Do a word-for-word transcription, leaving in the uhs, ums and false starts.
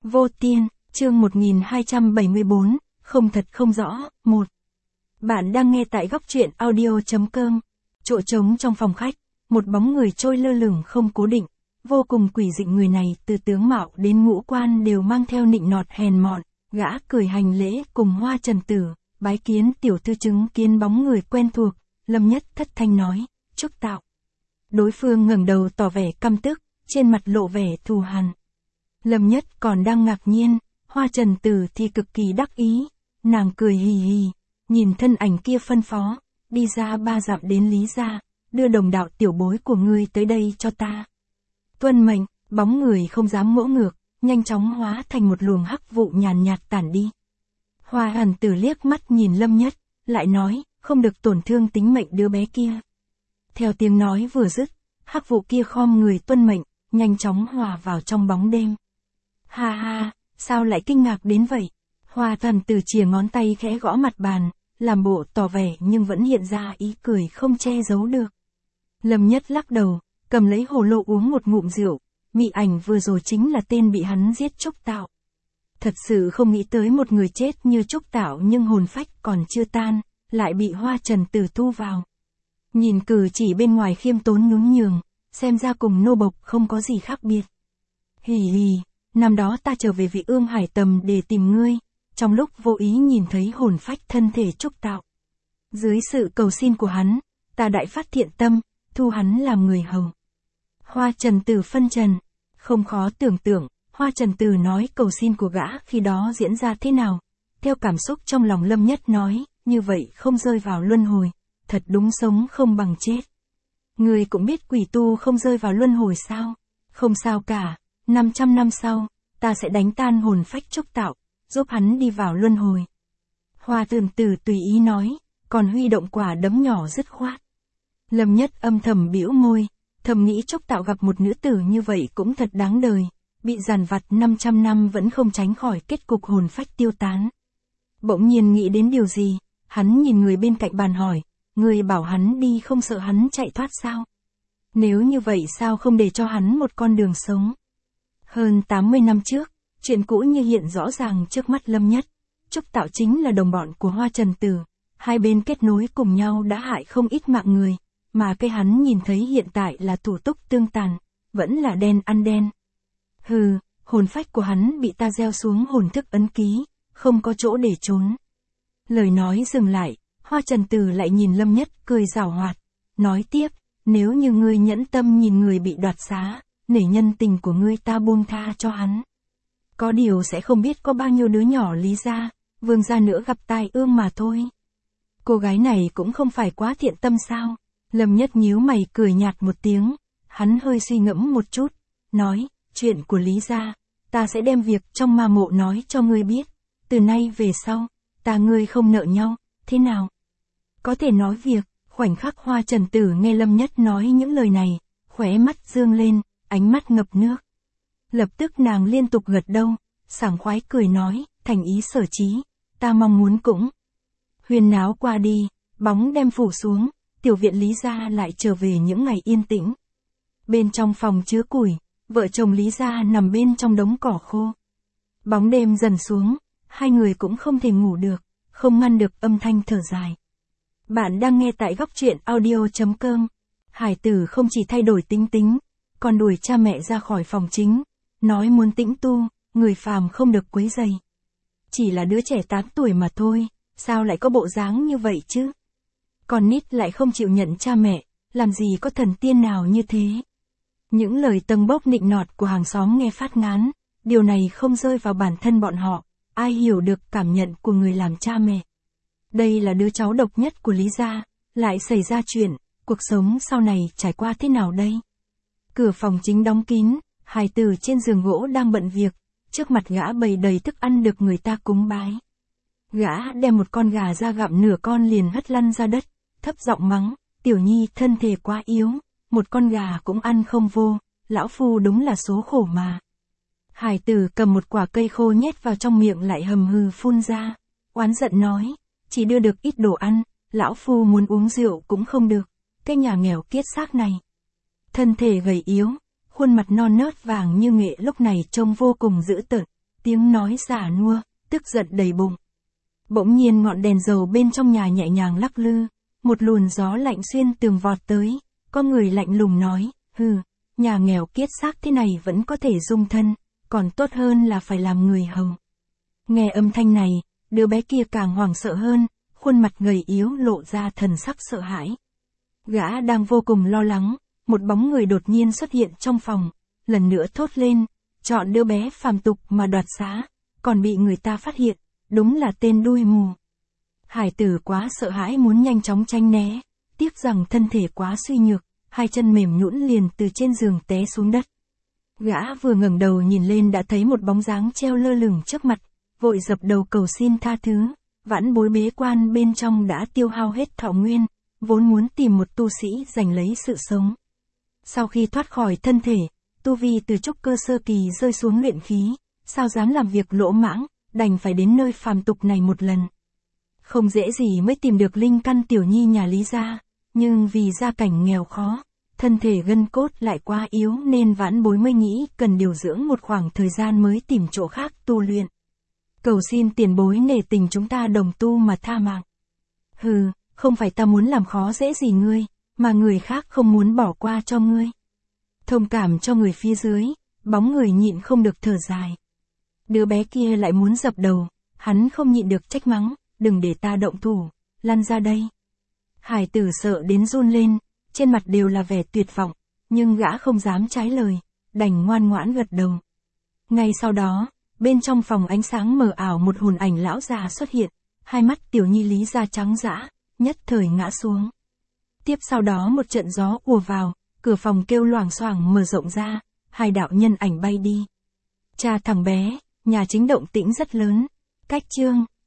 Vô Tiên, chương một nghìn hai trăm bảy mươi bốn, không thật không rõ, một. Bạn đang nghe tại góc truyện audio.com. Chỗ trống trong phòng khách, một bóng người trôi lơ lửng không cố định, vô cùng quỷ dị. Người này từ tướng mạo đến ngũ quan đều mang theo nịnh nọt hèn mọn, gã cười hành lễ cùng Hoa Trần Tử, bái kiến tiểu thư. Chứng kiến bóng người quen thuộc, Lâm Nhất thất thanh nói, Trúc Tạo. Đối phương ngẩng đầu tỏ vẻ căm tức, trên mặt lộ vẻ thù hằn. Lâm Nhất còn đang ngạc nhiên, Hoa Trần Tử thì cực kỳ đắc ý, nàng cười hì hì, nhìn thân ảnh kia phân phó, đi ra ba dặm đến Lý gia, đưa đồng đạo tiểu bối của ngươi tới đây cho ta. Tuân mệnh. Bóng người không dám ngỗ ngược, nhanh chóng hóa thành một luồng hắc vụ nhàn nhạt tản đi. Hoa Trần Tử liếc mắt nhìn Lâm Nhất, lại nói, không được tổn thương tính mệnh đứa bé kia. Theo tiếng nói vừa dứt, hắc vụ kia khom người tuân mệnh, nhanh chóng hòa vào trong bóng đêm. Ha ha, sao lại kinh ngạc đến vậy? Hoa Trần Tử chìa ngón tay khẽ gõ mặt bàn, làm bộ tỏ vẻ nhưng vẫn hiện ra ý cười không che giấu được. Lâm Nhất lắc đầu, cầm lấy hồ lô uống một ngụm rượu, mị ảnh vừa rồi chính là tên bị hắn giết Trúc Tạo. Thật sự không nghĩ tới một người chết như Trúc Tạo nhưng hồn phách còn chưa tan, lại bị Hoa Trần Tử thu vào. Nhìn cử chỉ bên ngoài khiêm tốn nhún nhường, xem ra cùng nô bộc không có gì khác biệt. Hì hì, năm đó ta trở về Vị Ương Hải Tầm để tìm ngươi, trong lúc vô ý nhìn thấy hồn phách thân thể Trúc Tạo. Dưới sự cầu xin của hắn, ta đại phát thiện tâm, thu hắn làm người hầu. Hoa Trần Tử phân trần, không khó tưởng tượng, Hoa Trần Tử nói cầu xin của gã khi đó diễn ra thế nào. Theo cảm xúc trong lòng Lâm Nhất nói, như vậy không rơi vào luân hồi, thật đúng sống không bằng chết. Người cũng biết quỷ tu không rơi vào luân hồi sao? Không sao cả, năm trăm năm sau, ta sẽ đánh tan hồn phách Trúc Tạo, giúp hắn đi vào luân hồi. Hoa Trần Tử tùy ý nói, còn huy động quả đấm nhỏ dứt khoát. Lâm Nhất âm thầm bĩu môi, thầm nghĩ Trúc Tạo gặp một nữ tử như vậy cũng thật đáng đời, bị giàn vặt năm trăm năm vẫn không tránh khỏi kết cục hồn phách tiêu tán. Bỗng nhiên nghĩ đến điều gì, hắn nhìn người bên cạnh bàn hỏi, người bảo hắn đi không sợ hắn chạy thoát sao? Nếu như vậy sao không để cho hắn một con đường sống? Hơn tám mươi năm trước, chuyện cũ như hiện rõ ràng trước mắt Lâm Nhất. Trúc Tạo chính là đồng bọn của Hoa Trần Tử, hai bên kết nối cùng nhau đã hại không ít mạng người, mà cái hắn nhìn thấy hiện tại là thủ túc tương tàn, vẫn là đen ăn đen. Hừ, hồn phách của hắn bị ta gieo xuống hồn thức ấn ký, không có chỗ để trốn. Lời nói dừng lại, Hoa Trần Tử lại nhìn Lâm Nhất cười giảo hoạt, nói tiếp, nếu như ngươi nhẫn tâm nhìn người bị đoạt xá, nể nhân tình của ngươi ta buông tha cho hắn. Có điều sẽ không biết có bao nhiêu đứa nhỏ Lý gia, Vương gia nữa gặp tai ương mà thôi. Cô gái này cũng không phải quá thiện tâm sao? Lâm Nhất nhíu mày cười nhạt một tiếng, hắn hơi suy ngẫm một chút, nói, chuyện của Lý gia, ta sẽ đem việc trong ma mộ nói cho ngươi biết, từ nay về sau, ta ngươi không nợ nhau, thế nào? Có thể nói việc. Khoảnh khắc Hoa Trần Tử nghe Lâm Nhất nói những lời này, khóe mắt dương lên, ánh mắt ngập nước. Lập tức nàng liên tục gật đầu, sảng khoái cười nói, thành ý sở chí, ta mong muốn cũng. Huyên náo qua đi, bóng đêm phủ xuống, tiểu viện Lý gia lại trở về những ngày yên tĩnh. Bên trong phòng chứa củi, vợ chồng Lý gia nằm bên trong đống cỏ khô. Bóng đêm dần xuống, hai người cũng không thể ngủ được, không ngăn được âm thanh thở dài. Bạn đang nghe tại góc truyện audio.com. Hải tử không chỉ thay đổi tính tính, còn đuổi cha mẹ ra khỏi phòng chính, nói muốn tĩnh tu, người phàm không được quấy rầy. Chỉ là đứa trẻ tám tuổi mà thôi, sao lại có bộ dáng như vậy chứ? Con nít lại không chịu nhận cha mẹ, làm gì có thần tiên nào như thế? Những lời tâng bốc nịnh nọt của hàng xóm nghe phát ngán, điều này không rơi vào bản thân bọn họ, ai hiểu được cảm nhận của người làm cha mẹ. Đây là đứa cháu độc nhất của Lý gia, lại xảy ra chuyện, cuộc sống sau này trải qua thế nào đây? Cửa phòng chính đóng kín, hài tử trên giường gỗ đang bận việc, trước mặt gã bày đầy thức ăn được người ta cúng bái. Gã đem một con gà ra gặm nửa con liền hất lăn ra đất, thấp giọng mắng, tiểu nhi thân thể quá yếu, một con gà cũng ăn không vô, lão phu đúng là số khổ mà. Hài tử cầm một quả cây khô nhét vào trong miệng lại hầm hừ phun ra, oán giận nói, chỉ đưa được ít đồ ăn, lão phu muốn uống rượu cũng không được, cái nhà nghèo kiết xác này. Thân thể gầy yếu, khuôn mặt non nớt vàng như nghệ lúc này trông vô cùng dữ tợn, tiếng nói giả nua, tức giận đầy bụng. Bỗng nhiên ngọn đèn dầu bên trong nhà nhẹ nhàng lắc lư, một luồng gió lạnh xuyên tường vọt tới, có người lạnh lùng nói, hừ, nhà nghèo kiết xác thế này vẫn có thể dung thân, còn tốt hơn là phải làm người hầu. Nghe âm thanh này, đứa bé kia càng hoảng sợ hơn, khuôn mặt gầy yếu lộ ra thần sắc sợ hãi. Gã đang vô cùng lo lắng, một bóng người đột nhiên xuất hiện trong phòng, lần nữa thốt lên, chọn đứa bé phàm tục mà đoạt xá, còn bị người ta phát hiện, đúng là tên đuôi mù. Hải tử quá sợ hãi muốn nhanh chóng tránh né, tiếc rằng thân thể quá suy nhược, hai chân mềm nhũn liền từ trên giường té xuống đất. Gã vừa ngẩng đầu nhìn lên đã thấy một bóng dáng treo lơ lửng trước mặt, vội dập đầu cầu xin tha thứ, vãn bối bế quan bên trong đã tiêu hao hết thọ nguyên, vốn muốn tìm một tu sĩ giành lấy sự sống. Sau khi thoát khỏi thân thể, tu vi từ trúc cơ sơ kỳ rơi xuống luyện khí, sao dám làm việc lỗ mãng, đành phải đến nơi phàm tục này một lần. Không dễ gì mới tìm được linh căn tiểu nhi nhà Lý gia, nhưng vì gia cảnh nghèo khó, thân thể gân cốt lại quá yếu nên vãn bối mới nghĩ cần điều dưỡng một khoảng thời gian mới tìm chỗ khác tu luyện. Cầu xin tiền bối nể tình chúng ta đồng tu mà tha mạng. Hừ, không phải ta muốn làm khó dễ gì ngươi, mà người khác không muốn bỏ qua cho ngươi. Thông cảm cho người phía dưới, bóng người nhịn không được thở dài. Đứa bé kia lại muốn dập đầu, hắn không nhịn được trách mắng, đừng để ta động thủ, lăn ra đây. Hải tử sợ đến run lên, trên mặt đều là vẻ tuyệt vọng, nhưng gã không dám trái lời, đành ngoan ngoãn gật đầu. Ngay sau đó, bên trong phòng ánh sáng mờ ảo một hồn ảnh lão già xuất hiện, hai mắt tiểu nhi Lý gia trắng dã, nhất thời ngã xuống. Tiếp sau đó một trận gió ùa vào, cửa phòng kêu loảng xoảng mở rộng ra, hai đạo nhân ảnh bay đi. Cha thằng bé, nhà chính động tĩnh rất lớn. Cách chương